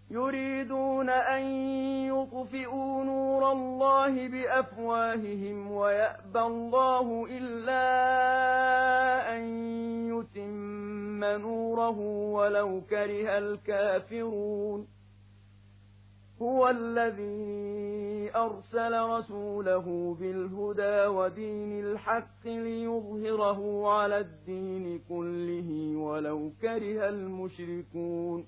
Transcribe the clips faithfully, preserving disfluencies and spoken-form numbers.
يريدون أن يطفئوا نور الله بأفواههم ويأبى الله إلا أن يتم نوره ولو كره الكافرون هو الذي أرسل رسوله بالهدى ودين الحق ليظهره على الدين كله ولو كره المشركون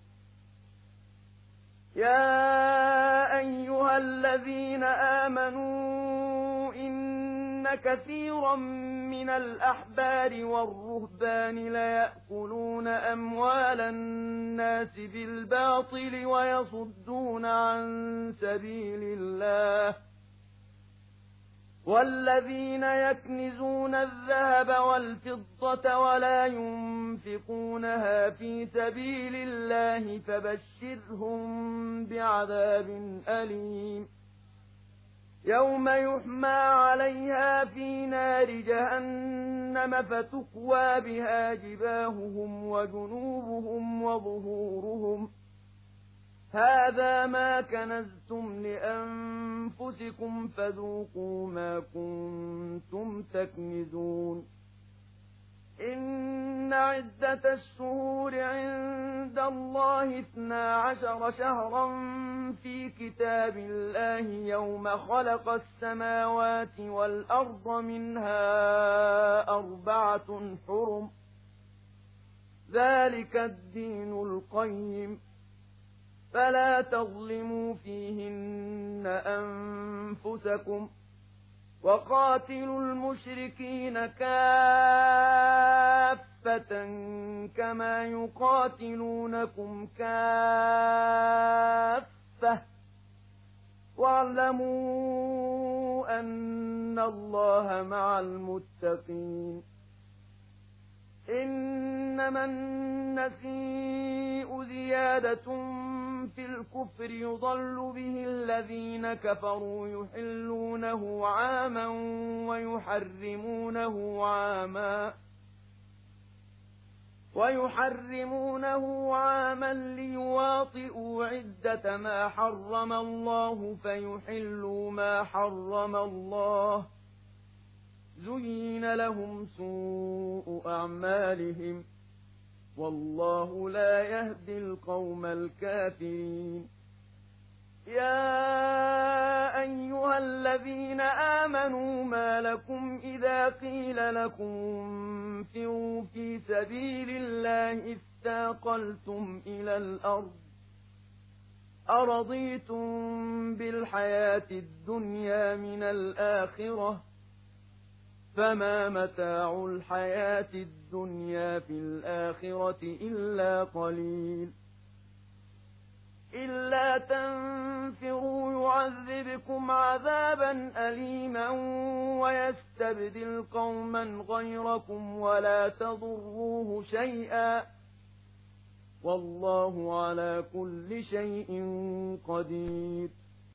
يا أيها الذين آمنوا إن كثيرا من الأحبار والرهبان ليأكلون أموال الناس بالباطل ويصدون عن سبيل الله والذين يكنزون الذهب والفضة ولا ينفقونها في سبيل الله فبشرهم بعذاب أليم يوم يحمى عليها في نار جهنم فتكوى بها جباههم وجنوبهم وظهورهم هذا ما كنزتم لأنفسكم فذوقوا ما كنتم تكنزون إن عدة الشهور عند الله اثنا عشر شهرا في كتاب الله يوم خلق السماوات والأرض منها أربعة حرم ذلك الدين القيم فلا تظلموا فيهن أنفسكم وقاتلوا المشركين كافة كما يقاتلونكم كافة واعلموا أن الله مع المتقين إنما النسيء زيادة في الكفر يضل به الذين كفروا يحلونه عاما ويحرمونه عاما ويحرمونه عاما ليواطئوا عدة ما حرم الله فيحلوا ما حرم الله زين لهم سوء أعمالهم والله لا يهدي القوم الكافرين يا أيها الذين آمنوا ما لكم إذا قيل لكم انفروا في سبيل الله اثاقلتم إلى الأرض أرضيتم بالحياة الدنيا من الآخرة فما متاع الحياة الدنيا في الآخرة إلا قليل إلا تنفروا يعذبكم عذابا أليما ويستبدل قوما غيركم ولا تضروه شيئا والله على كل شيء قدير